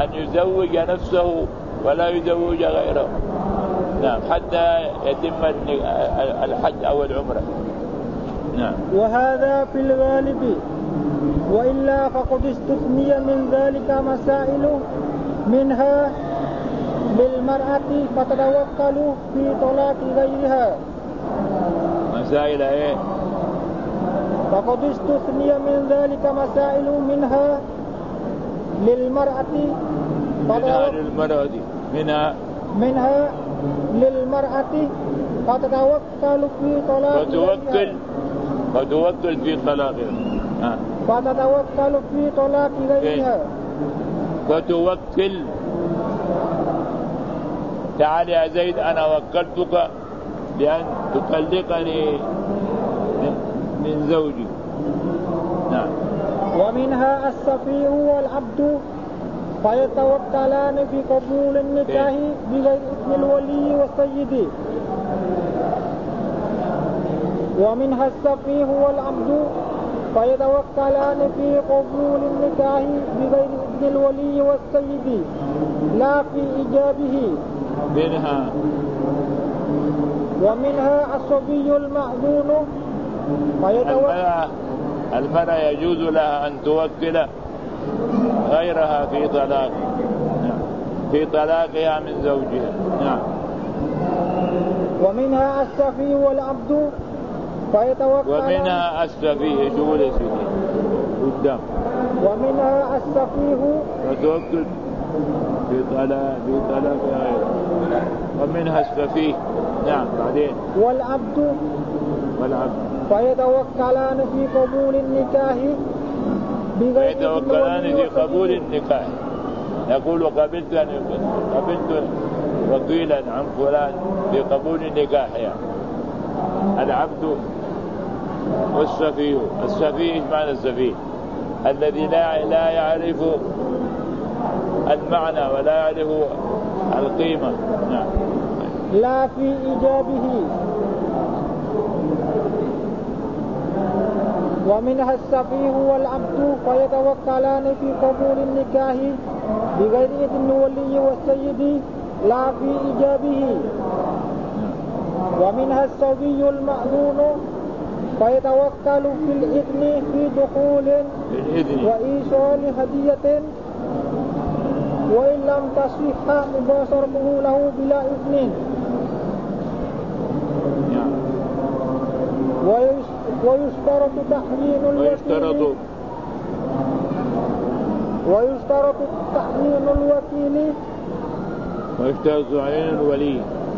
أن يزوج نفسه ولا يزوج غيره. نعم حتى يتم الحج أو العمرة. نعم. وهذا في الغالب، وإلا فقد استثني من ذلك مسائل، منها للمرأة فتتوكل في طلاق غيرها. مسائل ايه؟ فقد استثني من ذلك مسائل، منها للمرأة منها للمرأة فتتوكل في طلاق غيرها. فتوكل في طلاقها. فتتوكل في طلاق غيرها. فتوكل. تعال يا زيد أنا وكلتك بأن تطلقني من زوجي. نعم. ومنها السفيه والعبد فيتوكلان في قبول النكاح بغير إذن الولي والسيد. ومنها السفيه والعبد فيتوكلان في قبول النكاح بغير إذن الولي والسيد لا في إيجابه. منها. ومنها الصبي المأذون المرأة يجوز لها أن توكل غيرها في طلاق في طلاقها من زوجها. نعم. ومنها السفيه والعبد فيتوكلان. ومنها السفيه شغل سيدي قدام. ومنها السفيه فتوكل في طلاقها غيرها. ومنها السفيه. نعم. بعدين والعبد فيتوكلان في قبول النكاح في قبول النكاح. يقول قبلت وكيلا عن فلان في قبول النكاح. يعني العبد والسفيه. السفيه ايش معنى السفيه؟ الذي لا يعرف المعنى ولا يعرف القيمة. نعم. لا في إيجابه. ومنها السفيه والعبد فيتوكلان في قبول النكاح بغير إذن الولي والسيد لا في إيجابه. ومنها الصبي المأذون فيتوكل في الإذن في دخول وإيصال هدية وإن لم تصح مباشرته له بلا إذن. ويشترط تعيين الوكيل. ويشترط تعيين الولي.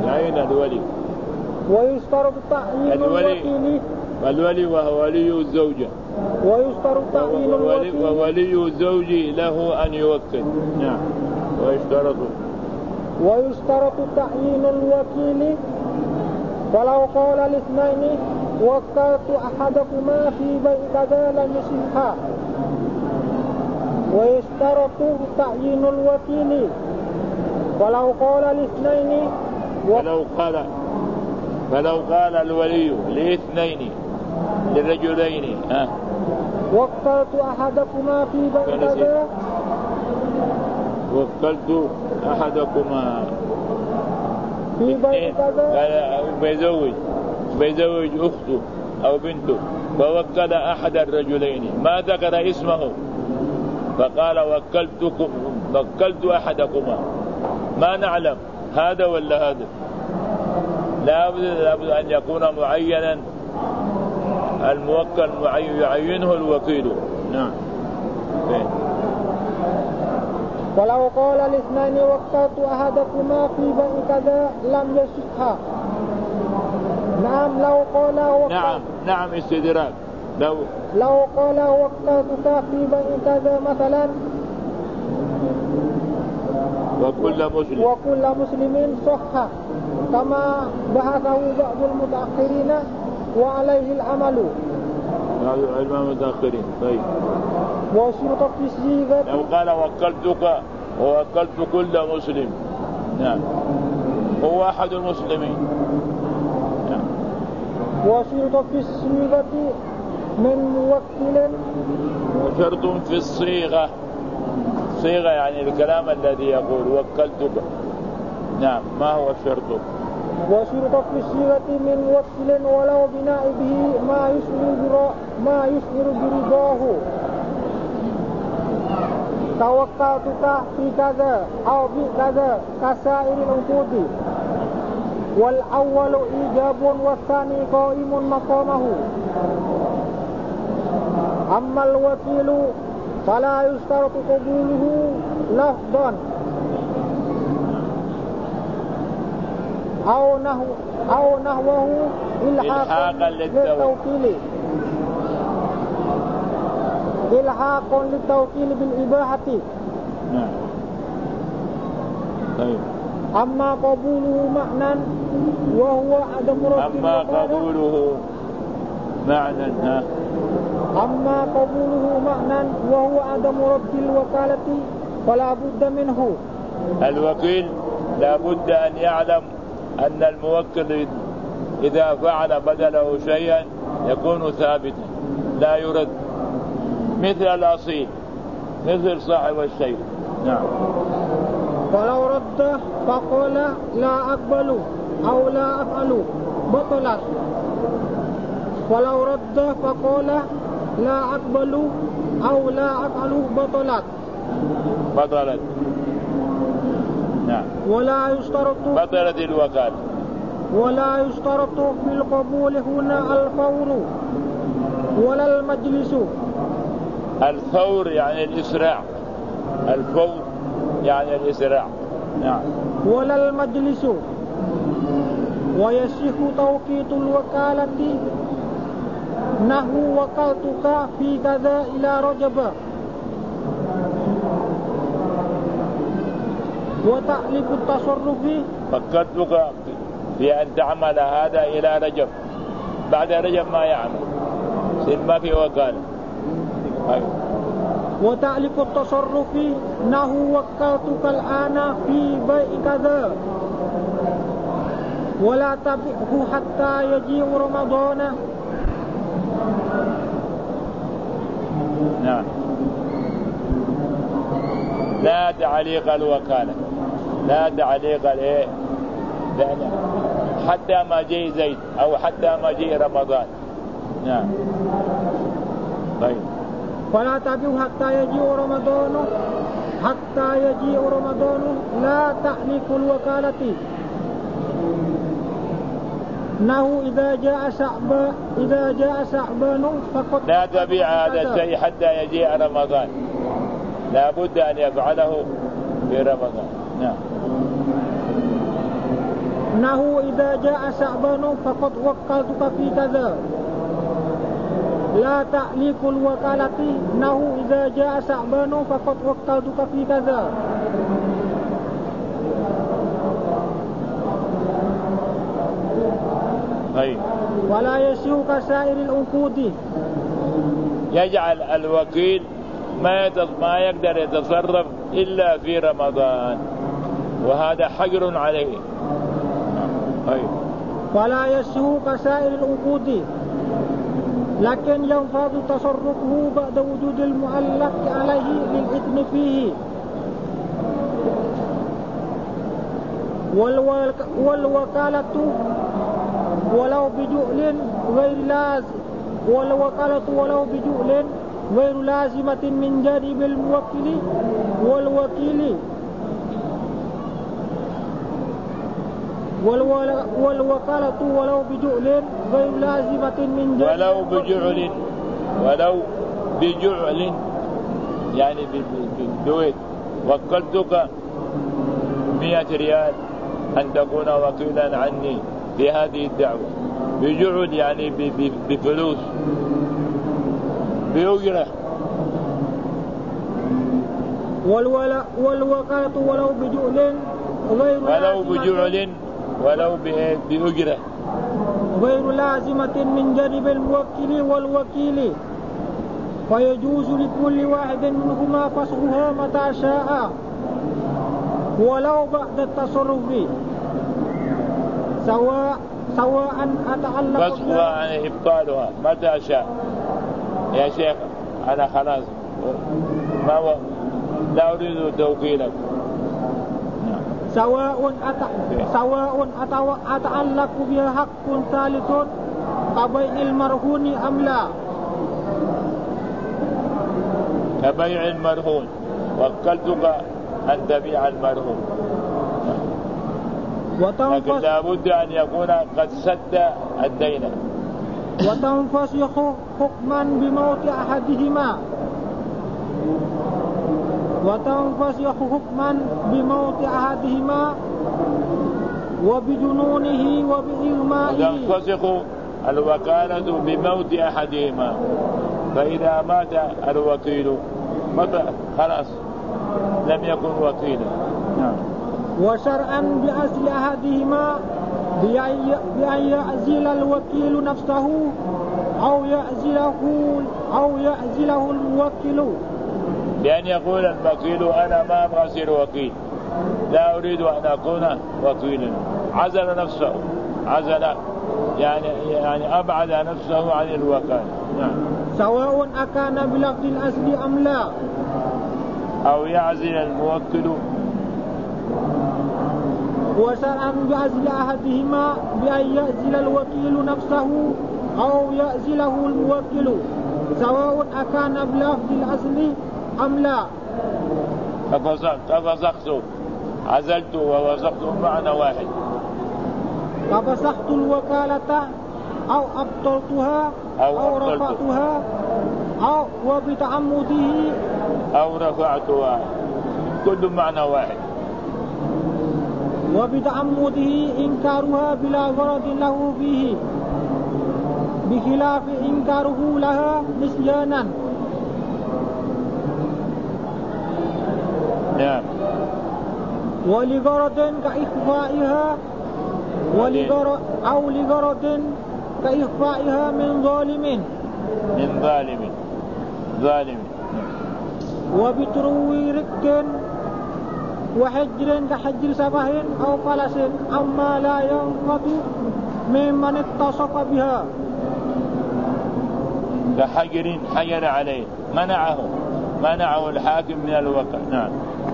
ويشترط تعيين الوكيل. الولي وهو ولي الزوجة. ويشترط تعيين الوكيل. وولي الزوج له أن يوكل. نعم. ويشترط تعيين الوكيل. فلو قال الاثنين وكلت أحدكما في بيع كذا لم يصح. ويشترط تعيين الوكيل. فلو قال الاثنين فلو قال الولي لاثنين للرجلين وكلت أحدكما في بيع كذا. وكلت أحدكما في بيع كذا. بيزوج أخته أو بنته فوكل أحد الرجلين ما ذكر اسمه فقال وكلت أحدكما ما نعلم هذا ولا هذا. لا بد أن يكون معينا الموكل يعينه الوكيل. نعم. ولو قال الاثنين وكلت أحدكما في بيع كذا لم يصح. نعم. لو قال نعم استدراك. لو قال وكلتك في بيع كذا مثلا وكل مسلم صح كما بحثه بعض المتأخرين وعليه العمل. المتأخرين. طيب. وشرط في الصيغة. لو قال وكلتك ووكلت كل مسلم. نعم. هو أحد المسلمين. نعم. وشرط في الصيغة من موكل. وشرط في الصيغة صيغة يعني الكلام الذي يقول وكلتك. نعم. ما هو الشرط؟ وشرط في الصيغة من وكل ولو بنائبه ما يشعر برضاه. توكلتك في كذا أو بكذا كسائر العقود، والأول إيجاب والثاني قائم مقامه. أما الوكيل فلا يشترط قبوله لفظا أو نحوه إلحاقا للتوكيل بالإباحة. طيب. أما قبوله معنى وهو عدم رد الوكالة فلا بد منه. الوكيل لا بد أن يعلم أن الموكل إذا فعل بدله شيئا يكون ثابتا لا يرد، مثل الأصيل، مثل صاحب الشيء. نعم. فلو رد فقال لا أقبل أو لا أفعل بطلت. ولو رد فقال لا أقبل أو لا أفعل بطلت. نعم. ولا يشترط بطلت الوكالة. ولا يشترط في القبول هنا الفور ولا المجلس. الفور يعني الإسراع. الفور يعني الإسراع. نعم. ولا المجلس. ويصح توقيت الوكالة نحو وكلتك في كذا إلى رجب، وتعليق التصرف وكلتك في أن تعمل هذا إلى رجب، بعد رجب ما يعمل ما في وكالة. وتعليق التصرف نحو وكلتك الآن في بيع كذا ولا تبعه حتى يجيء رمضان. نعم. لا تعليق الوكالة، لا تعليق حتى ما جاء زيد أو حتى ما جاء رمضان. نعم. طيب. فلا تبعه حتى يجيء رمضان لا تعليق الوكالة. إنه إذا جاء شعبان فقد لا تبيع هذا الشيء حتى يجيء رمضان، لا بد أن يفعله في رمضان. نعم. إنه إذا جاء شعبان فقد وكلتك في كذا لا تعليق الوكالة. إنه إذا جاء شعبان فقد وكلتك في كذا. طيب. ولا يشيء كسائر العقود. يجعل الوكيل ما يقدر يتصرف إلا في رمضان، وهذا حجر عليه. طيب. ولا يشيء كسائر العقود، لكن ينفذ تصرفه بعد وجود المعلق عليه للإثم فيه. والوكالة ولو بجؤل غير لازمة من جانب الموكل والوكيل. والوكالة ولو بجؤل غير لازمة من جانب ولو بجعل يعني بالدويت. وكلتك 100 ريال أن تكون وكيلا عني في هذه الدعوة. بجعل يعني بفلوس، بأجرة. والوكالة ولو بجعل بأجرة غير لازمة من جانب الموكل والوكيل، فيجوز لكل واحد منهما فسخها متى شاء ولو بعد التصرف، سواء أتعلق فسخها عن إبطالها متى شاء. يا شيخ أنا خلاص لا أريد توكيلك. سواء أتعلق بها حق ثالث كبيع المرهون أم لا. كبيع المرهون، وكلتك أن تبيع المرهون، لكن لا بد أن يكون قد سد الدين. وتنفسخ حكما بموت أحدهما، وتنفسخ حكما بموت أحدهما وبجنونه وبإغمائه. وتنفسخ الوكالة بموت أحدهما، فإذا مات الوكيل خلاص لم يكن وكيلا. وشرعا بأصل أحدهما بأن يعزل الوكيل نفسه أو يعزله الموكل، بأن يقول الوكيل أنا ما أبغى أصير وكيل، لا أريد أن أكون وكيلا، عزل نفسه، عزل يعني أبعد نفسه عن الوكالة. سواء أكان بلفظ الأصل أم لا. أو يعزل الموكل. وشرعا بعزل أحدهما بأن يعزل الوكيل نفسه أو يعزله الموكل، سواء أكان بلفظ الأصل أم لا. ففسخت، عزلت ووسخت معنى واحد. ففسخت الوكالة أو أبطلتها أو رفعتها أو وبتعمده أو رفعتها، كل معنى واحد. وبتعمده إنكارها بلا غرض له فيه، بخلاف إنكاره لها نسيانا. نعم. ولغرض كإخفائها أو لغرض كإخفائها من ظالم. وبتروي رق وحجر كحجر سفه أو فلس أما لا ينفذ ممن اتصف بها، كحجر حجر عليه، منعه الحاكم من الوقع. نعم.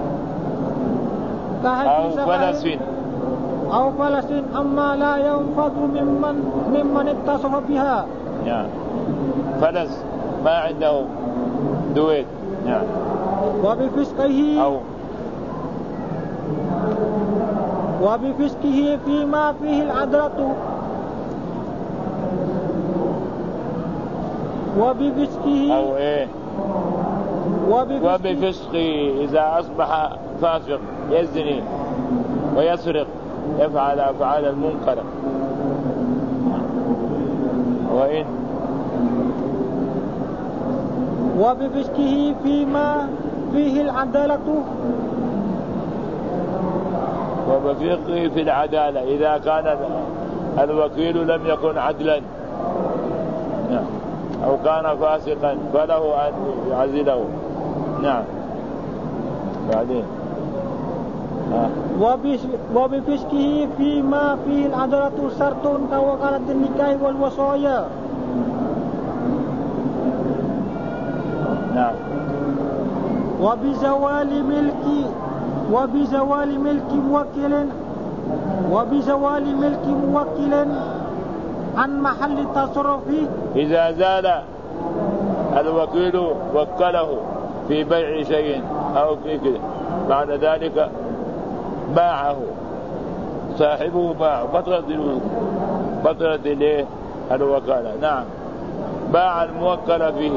أو فلس أما لا ينفذ ممن اتصف بها. نعم. فلس ما عنده دويت. نعم. وبفسقه فيما فيه العدالة، وبفسقه إذا أصبح فاسق يزني ويسرق، يفعل أفعال المنكرة. وبفسقه فيما فيه العدالة، وبفسقه في العدالة إذا كان الوكيل لم يكن عدلا أو كان فاسقا فله أن يعزله. نعم. بعدين وبفسقه فيما فيه العدالة شرط كوكالة النكاح والوصايا. نعم. وبزوال ملك موكل عن محل التصرف، إذا زال الوكيل وكله في بيع شيء أو في كده، بعد ذلك باعه صاحبه، بطلت إليه الوكالة. نعم. باع الموكل فيه.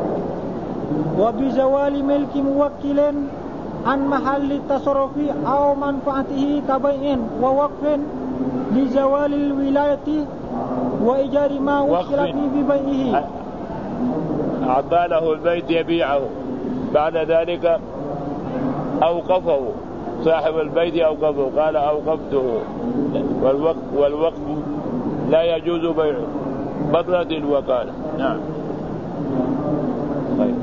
وبزوال ملك موكل عن محل التصرف أو منفعته كبيع ووقف لزوال الولاية وإيجار ما وكل فيه ببيعه. أعطى له البيت يبيعه، بعد ذلك أوقفه صاحب البيت، أوقفه، قال أوقفته، والوقف لا يجوز بيعه، بطلت الوكالة. نعم. طيب.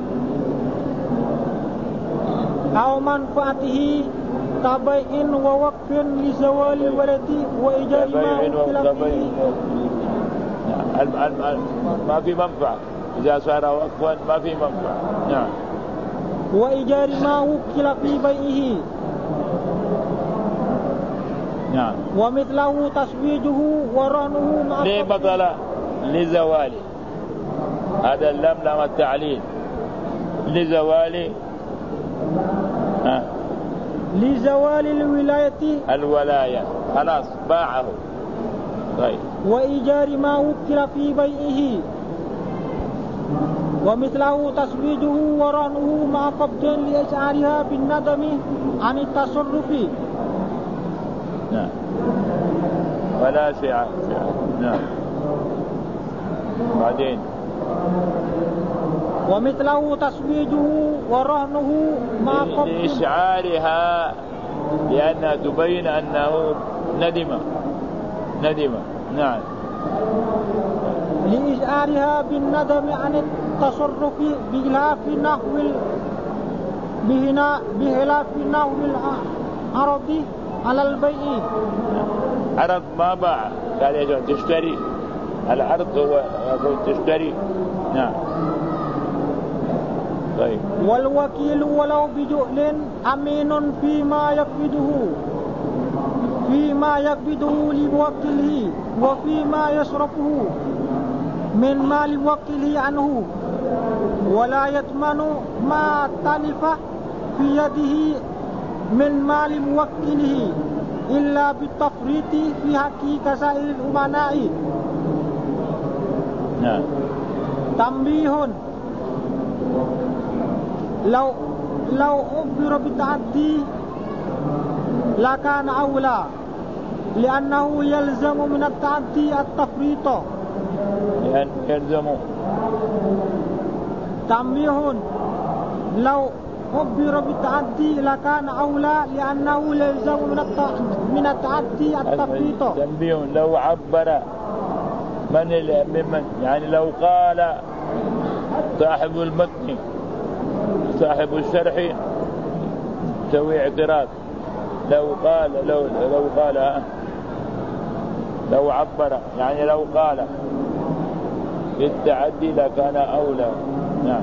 أو منفعته كبيع ووقف لزوال الولد وإيجار ما وكل فيه. ما في منفعة، إذا صار وقفا ما في منفعة. نعم. وإيجار ما وكل في بيعه. نعم. ومثله تسويجه ورهنه مع ليه بطل؟ لزوال هذا اللام لام التعليل لزوال لزوال الولاية خلاص باعه. طيب. وإيجار ما وكل في بيعه. ومثله تسويجه ورهنه مع قبض لإشعارها بالندم عن التصرف. نعم. ولا شيء. نعم. بعدين ومثله تسويجه ورهنه مع قبض لإشعارها لأنها تبين أنه ندم. نعم. لإشعارها بالندم عن التصرف بخلاف نحو العرض على البيع. عرض ما باع قال يجب تشتري. العرض هو يقول تشتري. نعم. طيب. والوكيل ولو بجهل أمين فيما يقبضه لموكله وفيما يصرفه من مال موكله عنه ولا يضمن ما تلف في يده من مال موكله إلا بالتفريط في حق كسائر الأمناء. نعم. تنبيه: لو أخبر بالتعدي لكان أولى لأنه يلزم من التعدي التفريط. تنبيه: لو أخبر بالتعدي لكان أولى لأنه يلزم من التعدي التفريط. تنبيه: لو عبر من يعني لو قال صاحب المتن صاحب الشرح سوي اعتراض. لو عبر يعني لو قال بالتعدي لكان أولى. نعم.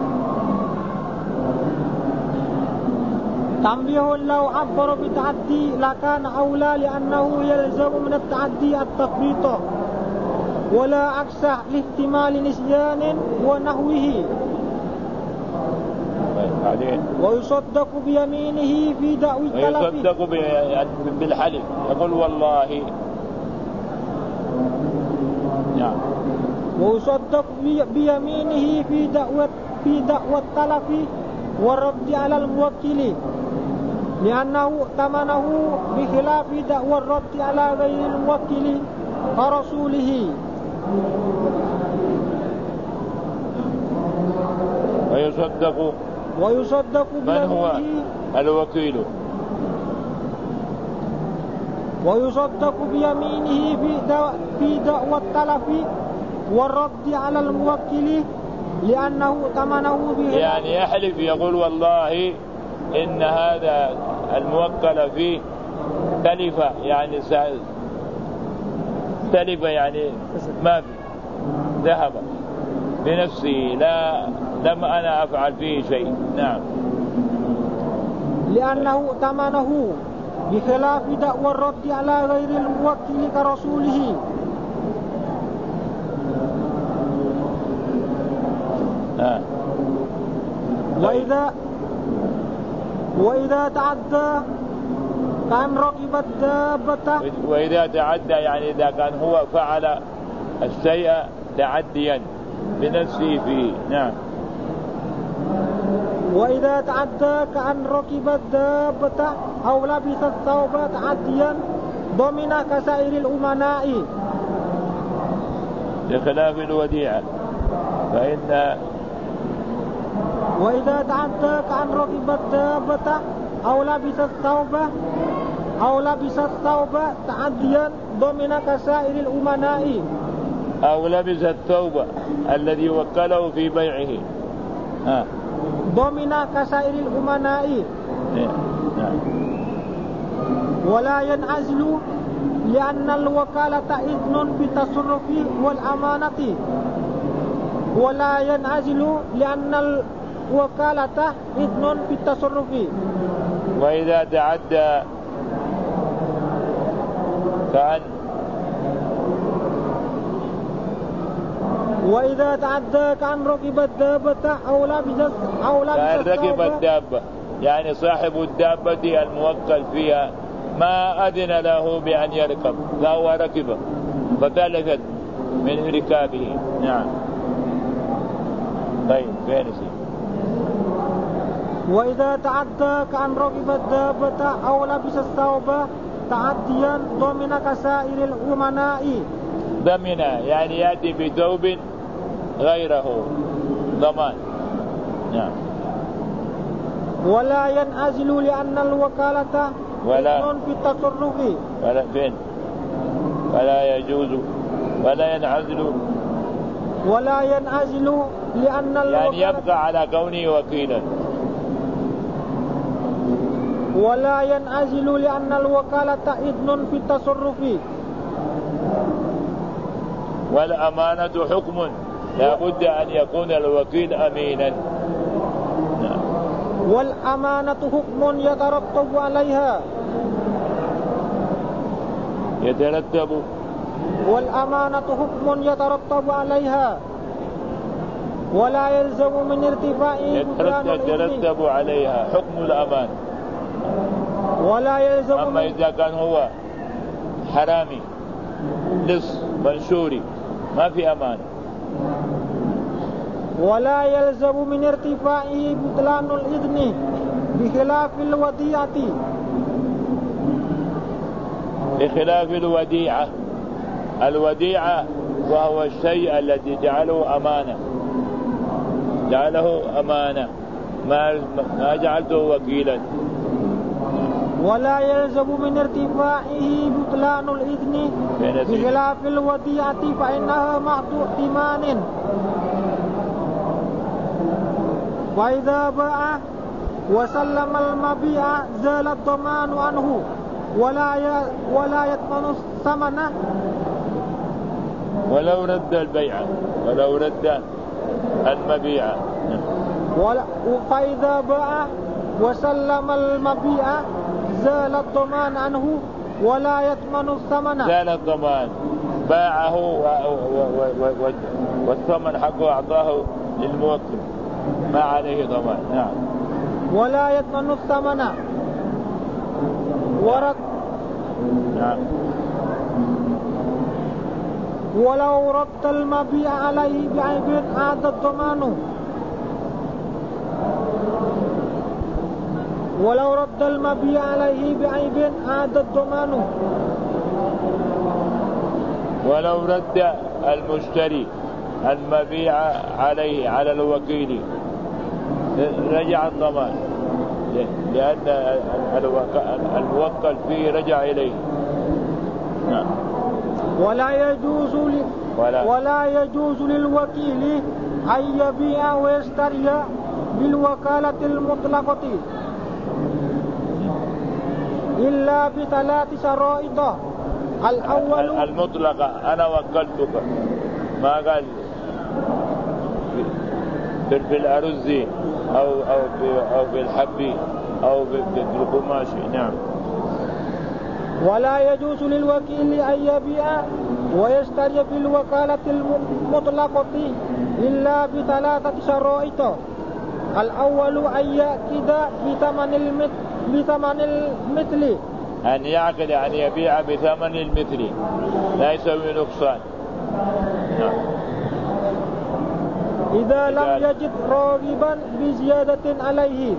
تنبيه: لو عبر بالتعدي لكان أولى لأنه يلزم من التعدي التفريط ولا عكس لاحتمال نسيان ونحوه. ويصدق بيمينه في دعوى التلف. ويصدق بالحلف يقول والله. نعم. ويصدق بيمينه في دعوى التلف والرد على الموكل لأنه ائتمنه بخلاف دعوى الرد على غير الموكل كرسوله. ويصدق من هو الوكيل؟ ويصدق بيمينه في دعوى التلف والرد على الموكل لأنه ائتمنه به. يعني يحلف يقول والله إن هذا الموكل فيه تلف يعني ما في ذهب بنفسه لم أنا أفعل فيه شيء. نعم. لأنه ائتمنه بخلاف دعوى الرد على غير الموكل كرسوله. وإذا تعدى كان ركب الدابة. وإذا تعدى يعني إذا كان هو فعل الشيء تعديا بنفسه فيه. نعم. وإذا تعدى كأن ركب الدابة أو لبس الثوب تعديا ضمن كسائر الأمناء بخلاف الوديعة فإن. وإذا تعدى كأن ركب الدابة أو لبس الثوب تعديا ضمن كسائر الأمناء. أو لبس الثوب الذي وكله في بيعه ضمن كسائر الأمناء. ولا ينعزل لأن الوكالة إذن بالتصرف والأمانة. ولا ينعزل وكالته إذن في التصرف. وإذا تعدى كأن وإذا تعدى كأن ركب الدابة أو لبس كأن ركب الدابة، يعني صاحب الدابة الموكل فيها ما أذن له بأن يركب، فهو ركبه فتلفت من ركابه. نعم. طيب فين شيء؟ وإذا تعدى كأن ركب الدابة أو لبس الثوب تعديا ضمن كسائر الأمناء. ضمن يعني يأتي بثوب غيره ضمان. نعم. ولا ينعزل لأن الوكالة إذن في التصرف. ولا فين؟ ولا يجوز ولا ينعزل. ولا ينعزل لأن يعني يبقى على كونه وكيلا. ولا ينعزل لأن الوكالة إذن في التصرف. والأمانة حكم، لا بد أن يكون الوكيل أمينا. والأمانة حكم يترتب عليها. والأمانة حكم يترتب عليها ولا يلزم من ارتفاعه يترتب عليها حكم الأمان. ولا يلزم. أما إذا كان هو حرامي لص منشوري ما في أمان. ولا يلزم من ارتفاعه بطلان الإذن بخلاف الوديعة. بخلاف الوديعة. الوديعة وهو الشيء الذي جعله أمانة ما جعلته وكيلا. ولا يلزم من ارتفاعه بطلان الإذن بخلاف الوديعة فإنها محض ائتمان. وإذا باع وسلم المبيع زال الضمان عنه ولا يضمن الثمن. ولو رد البيع ولو رد المبيع. فإذا باع وسلم المبيع زال الضمان عنه ولا يضمن الثمن. زال الضمان، باعه والثمن حقه أعطاه للموكل ما عليه ضمان. نعم. ولا يضمن الثمن ورد. نعم. ولو رد المبيع عليه بعيب عاد الضمان. ولو رد المبيع عليه بعيب عاد الضمان. ولو رد المشتري المبيع عليه على الوكيل رجع الضمان، لأن الموكل فيه رجع إليه. نعم. ولا يجوز للوكيل أن يبيع ويشتري بالوكالة المطلقة إلا بثلاث شرائط. الأول المطلقة، أنا وكلتك، ما قال في الأرز أو في الحب أو في القماش. نعم. ولا يجوز للوكيل أن يبيع ويشتري بالوكالة المطلقة إلا بثلاثة شرائط. الأول أن يأكد بثمن المثل. أن يعقد أن يبيع بثمن المثل لا يسوي نقصان. نعم. إذا لم يجد راغبا بزيادة عليه.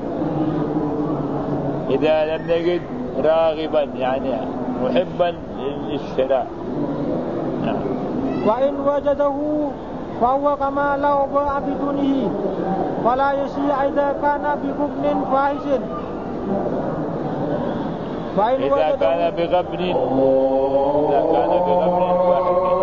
إذا لم يجد راغبا يعني محبا للشراء. نعم. وإن وجده فهو كما لو باع بدونه فلا يشيع إذا كان بغبن فاحش. إذا كان بغبن فاحش.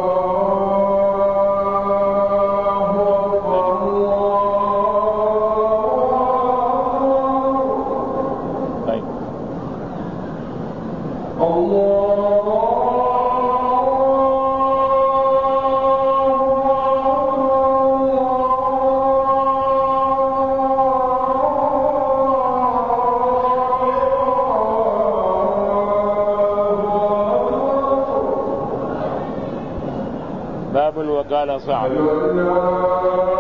الوكالة صعب.